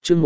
chương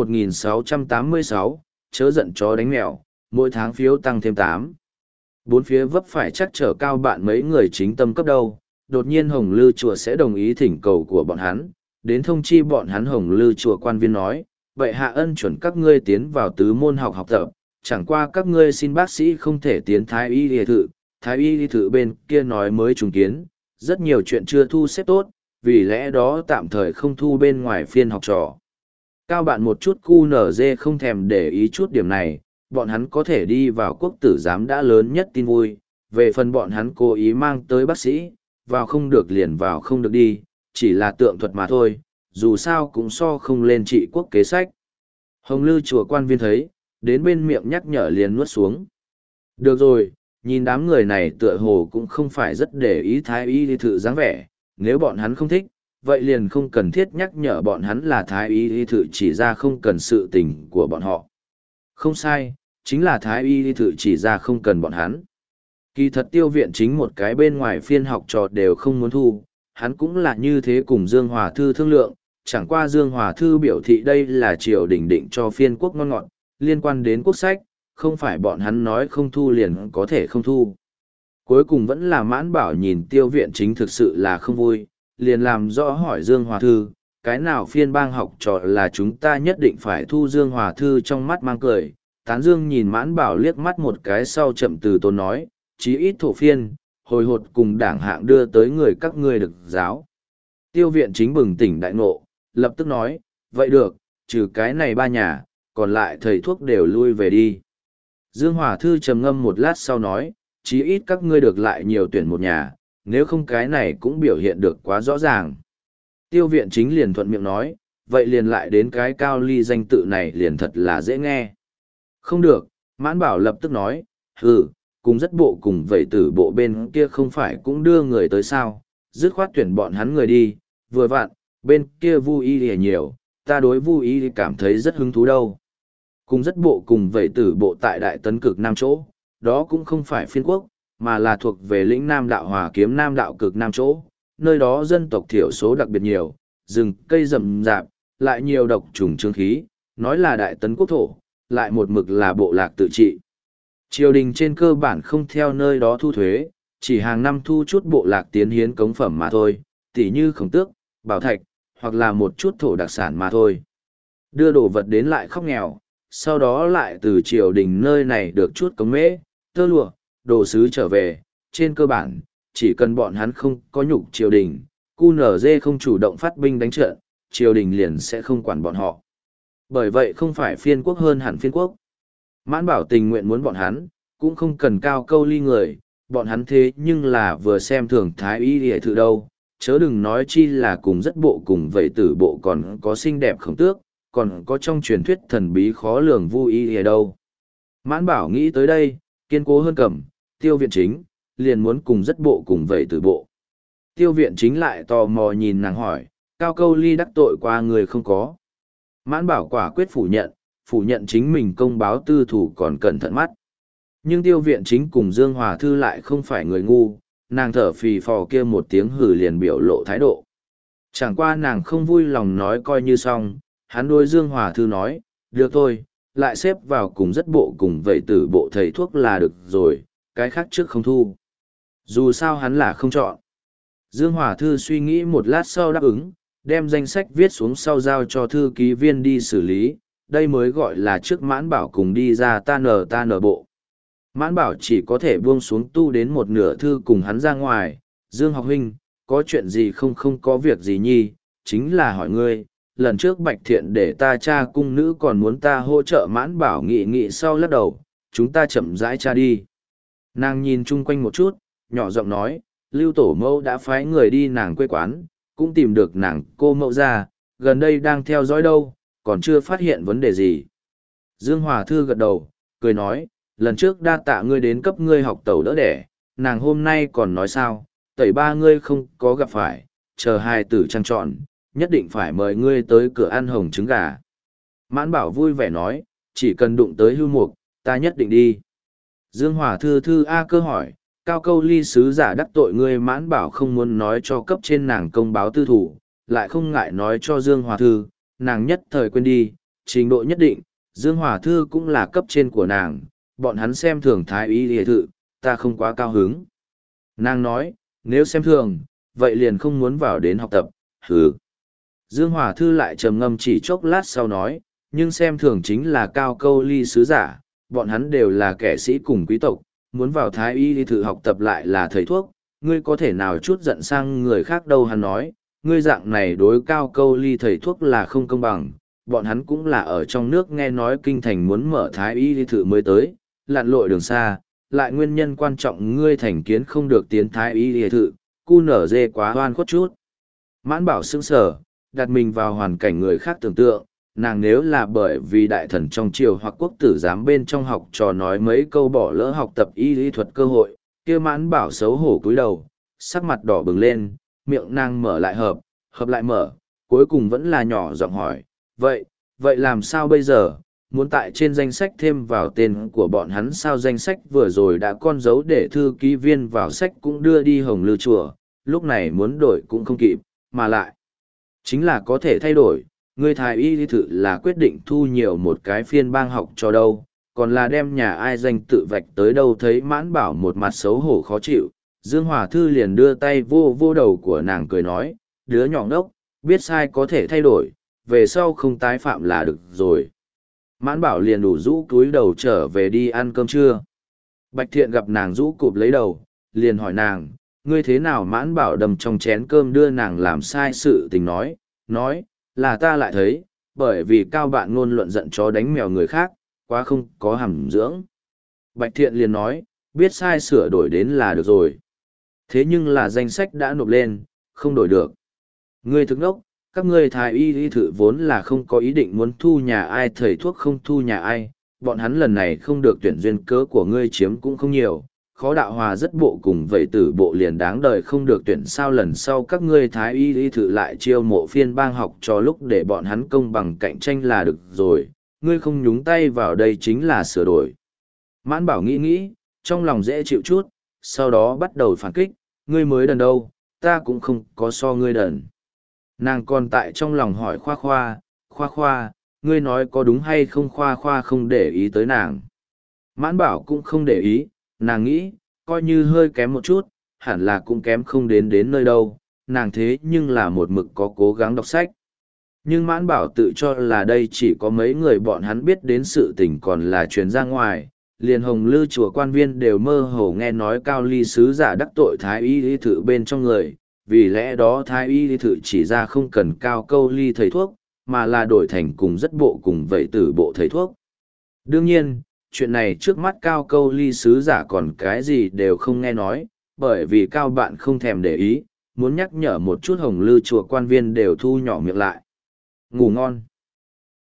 1686, chớ giận chó đánh mèo, mỗi tháng phiếu tăng thêm 8. Bốn phía vấp phải chắc trở cao bạn mấy người chính tâm cấp đâu, đột nhiên Hồng Lư chùa sẽ đồng ý thỉnh cầu của bọn hắn, đến thông chi bọn hắn. Hồng Lư chùa quan viên nói, vậy hạ ân chuẩn các ngươi tiến vào tứ môn học học tập, chẳng qua các ngươi xin bác sĩ không thể tiến thái y y thự. Thái y y thự bên kia nói mới trùng kiến, rất nhiều chuyện chưa thu xếp tốt, vì lẽ đó tạm thời không thu bên ngoài phiên học trò. Cao bạn một chút QNZ không thèm để ý chút điểm này, bọn hắn có thể đi vào quốc tử giám đã lớn nhất tin vui. Về phần bọn hắn cố ý mang tới bác sĩ, vào không được liền vào không được đi, chỉ là tượng thuật mà thôi, dù sao cũng so không lên trị quốc kế sách. Hồng Lư chùa quan viên thấy, đến bên miệng nhắc nhở liền nuốt xuống. Được rồi, nhìn đám người này tựa hồ cũng không phải rất để ý thái y y thự dáng vẻ, nếu bọn hắn không thích, vậy liền không cần thiết nhắc nhở bọn hắn là thái y y thự chỉ ra không cần sự tình của bọn họ. Không sai, chính là thái y y thự chỉ ra không cần bọn hắn. Kỳ thật Tiêu Viện Chính một cái bên ngoài phiên học trò đều không muốn thu, hắn cũng là như thế cùng Dương Hòa Thư thương lượng, chẳng qua Dương Hòa Thư biểu thị đây là triều đình định cho phiên quốc ngon ngọt, liên quan đến quốc sách, không phải bọn hắn nói không thu liền có thể không thu. Cuối cùng vẫn là Mãn Bảo nhìn Tiêu Viện Chính thực sự là không vui, liền làm rõ hỏi Dương Hòa Thư, cái nào phiên bang học trò là chúng ta nhất định phải thu. Dương Hòa Thư trong mắt mang cười, Tán Dương nhìn Mãn Bảo liếc mắt một cái sau chậm từ tốn nói, chí ít thổ phiên, hồi hột cùng đảng hạng đưa tới người các ngươi được giáo. Tiêu Viện Chính bừng tỉnh đại ngộ, lập tức nói, vậy được, trừ cái này ba nhà, còn lại thầy thuốc đều lui về đi. Dương Hòa Thư trầm ngâm một lát sau nói, chí ít các ngươi được lại nhiều tuyển một nhà, nếu không cái này cũng biểu hiện được quá rõ ràng. Tiêu Viện Chính liền thuận miệng nói, vậy liền lại đến cái Cao Ly danh tự này liền thật là dễ nghe. Không được, Mãn Bảo lập tức nói, cùng rất bộ cùng vậy tử bộ bên kia không phải cũng đưa người tới sao, dứt khoát tuyển bọn hắn người đi, vừa vặn, bên kia Vu Y thì nhiều, ta đối Vu Y thì cảm thấy rất hứng thú đâu. Cùng rất bộ cùng vậy tử bộ tại Đại Tấn Cực Nam chỗ, đó cũng không phải phiên quốc, mà là thuộc về lĩnh Nam Đạo Hòa Kiếm Nam Đạo Cực Nam chỗ, nơi đó dân tộc thiểu số đặc biệt nhiều, rừng cây rậm rạp, lại nhiều độc trùng trương khí, nói là Đại Tấn quốc thổ, lại một mực là bộ lạc tự trị. Triều đình trên cơ bản không theo nơi đó thu thuế, chỉ hàng năm thu chút bộ lạc tiến hiến cống phẩm mà thôi, tỉ như khổng tước, bảo thạch, hoặc là một chút thổ đặc sản mà thôi. Đưa đồ vật đến lại khóc nghèo, sau đó lại từ triều đình nơi này được chút cống mễ, tơ lụa, đồ sứ trở về, trên cơ bản, chỉ cần bọn hắn không có nhục triều đình, QNZ không chủ động phát binh đánh trận, triều đình liền sẽ không quản bọn họ. Bởi vậy không phải phiên quốc hơn hẳn phiên quốc. Mãn Bảo tình nguyện muốn bọn hắn, cũng không cần Cao Câu Ly người, bọn hắn thế nhưng là vừa xem thường thái y y thự đâu, chớ đừng nói chi là cùng rất bộ cùng vậy tử bộ còn có xinh đẹp khổng tước, còn có trong truyền thuyết thần bí khó lường Vu Y ở đâu. Mãn Bảo nghĩ tới đây, kiên cố hơn cầm, Tiêu Viện Chính, liền muốn cùng rất bộ cùng vậy tử bộ. Tiêu Viện Chính lại tò mò nhìn nàng hỏi, Cao Câu Ly đắc tội qua người không có. Mãn Bảo quả quyết phủ nhận chính mình công báo tư thủ còn cẩn thận mắt. Nhưng Tiêu Viện Chính cùng Dương Hòa Thư lại không phải người ngu, nàng thở phì phò kia một tiếng hử liền biểu lộ thái độ. Chẳng qua nàng không vui lòng nói coi như xong, hắn đối Dương Hòa Thư nói, được thôi, lại xếp vào cùng rất bộ cùng vậy tử bộ thầy thuốc là được rồi, cái khác trước không thu. Dù sao hắn là không chọn. Dương Hòa Thư suy nghĩ một lát sau đáp ứng, đem danh sách viết xuống sau giao cho thư ký viên đi xử lý, đây mới gọi là trước Mãn Bảo cùng đi ra ta nở bộ. Mãn Bảo chỉ có thể buông xuống tu đến một nửa thư cùng hắn ra ngoài, Dương học huynh, có chuyện gì không có việc gì nhi, chính là hỏi ngươi, lần trước Bạch Thiện để ta cha cung nữ còn muốn ta hỗ trợ. Mãn Bảo nghị sau lắc đầu, chúng ta chậm rãi cha đi. Nàng nhìn chung quanh một chút, nhỏ giọng nói, Lưu Tổ Mẫu đã phái người đi nàng quê quán, cũng tìm được nàng cô mẫu ra, gần đây đang theo dõi đâu, còn chưa phát hiện vấn đề gì. Dương Hòa Thư gật đầu, cười nói, lần trước đa tạ ngươi đến cấp ngươi học tẩu đỡ đẻ, nàng hôm nay còn nói sao, tẩy ba ngươi không có gặp phải, chờ hai tử trang trọn, nhất định phải mời ngươi tới cửa ăn hồng trứng gà. Mãn Bảo vui vẻ nói, chỉ cần đụng tới hưu mục, ta nhất định đi. Dương Hòa Thư A cơ hỏi, Cao Câu Ly sứ giả đắc tội ngươi. Mãn Bảo không muốn nói cho cấp trên nàng công báo tư thủ, lại không ngại nói cho Dương Hòa Thư, nàng nhất thời quên đi, trình độ nhất định, Dương Hòa Thư cũng là cấp trên của nàng, bọn hắn xem thường thái y y thự, ta không quá cao hứng. Nàng nói, nếu xem thường, vậy liền không muốn vào đến học tập, hừ. Dương Hòa Thư lại trầm ngâm chỉ chốc lát sau nói, nhưng xem thường chính là cao câu ly sứ giả, bọn hắn đều là kẻ sĩ cùng quý tộc, muốn vào thái y y thự học tập lại là thầy thuốc, ngươi có thể nào chút giận sang người khác đâu. Hắn nói, ngươi dạng này đối cao câu ly thầy thuốc là không công bằng, bọn hắn cũng là ở trong nước nghe nói kinh thành muốn mở thái y y thự mới tới, lặn lội đường xa, lại nguyên nhân quan trọng ngươi thành kiến không được tiến thái y y thự, cu nở dê quá hoan khuất chút. Mãn Bảo sững sờ, đặt mình vào hoàn cảnh người khác tưởng tượng, nàng nếu là bởi vì đại thần trong triều hoặc quốc tử giám bên trong học trò nói mấy câu bỏ lỡ học tập y lý thuật cơ hội, kia Mãn Bảo xấu hổ cúi đầu, sắc mặt đỏ bừng lên, miệng nàng mở lại hợp lại mở, cuối cùng vẫn là nhỏ giọng hỏi, vậy làm sao bây giờ, muốn tại trên danh sách thêm vào tên của bọn hắn sao? Danh sách vừa rồi đã con dấu để thư ký viên vào sách cũng đưa đi Hồng Lư chùa, lúc này muốn đổi cũng không kịp, mà lại chính là có thể thay đổi. Ngươi thái y lý thự là quyết định thu nhiều một cái phiên bang học cho đâu, còn là đem nhà ai danh tự vạch tới đâu? Thấy Mãn Bảo một mặt xấu hổ khó chịu, Dương Hòa Thư liền đưa tay vô vô đầu của nàng cười nói, đứa nhỏ ngốc, biết sai có thể thay đổi, về sau không tái phạm là được rồi. Mãn Bảo liền đủ rũ cúi đầu trở về đi ăn cơm trưa. Bạch Thiện gặp nàng rũ cụp lấy đầu, liền hỏi nàng, ngươi thế nào? Mãn Bảo đầm trong chén cơm đưa nàng làm sai sự tình nói, là ta lại thấy, bởi vì cao bạn ngôn luận giận chó đánh mèo người khác, quá không có hàm dưỡng. Bạch Thiện liền nói, biết sai sửa đổi đến là được rồi. Thế nhưng là danh sách đã nộp lên, không đổi được. Ngươi thức đốc, các ngươi thái y y thự vốn là không có ý định muốn thu nhà ai, thầy thuốc không thu nhà ai, bọn hắn lần này không được tuyển duyên cớ của ngươi chiếm cũng không nhiều, khó đạo hòa rất bộ cùng vậy tử bộ liền đáng đời không được tuyển, sao lần sau các ngươi thái y y thự lại chiêu mộ phiên bang học cho lúc để bọn hắn công bằng cạnh tranh là được rồi, ngươi không nhúng tay vào đây chính là sửa đổi. Mãn Bảo nghĩ, trong lòng dễ chịu chút, sau đó bắt đầu phản kích, ngươi mới đần đâu, ta cũng không có so ngươi đần. Nàng còn tại trong lòng hỏi khoa khoa, ngươi nói có đúng hay không? Khoa khoa không để ý tới nàng. Mãn Bảo cũng không để ý, nàng nghĩ, coi như hơi kém một chút, hẳn là cũng kém không đến nơi đâu, nàng thế nhưng là một mực có cố gắng đọc sách. Nhưng Mãn Bảo tự cho là đây chỉ có mấy người bọn hắn biết đến sự tình còn là truyền ra ngoài, liền Hồng Lư chùa quan viên đều mơ hồ nghe nói cao ly sứ giả đắc tội thái y lý thự bên trong người, vì lẽ đó thái y lý thự chỉ ra không cần cao câu ly thầy thuốc, mà là đổi thành cùng rất bộ cùng vậy tử bộ thầy thuốc. Đương nhiên, chuyện này trước mắt cao câu ly sứ giả còn cái gì đều không nghe nói, bởi vì cao bạn không thèm để ý, muốn nhắc nhở một chút Hồng Lư chùa quan viên đều thu nhỏ miệng lại. Ngủ ngon.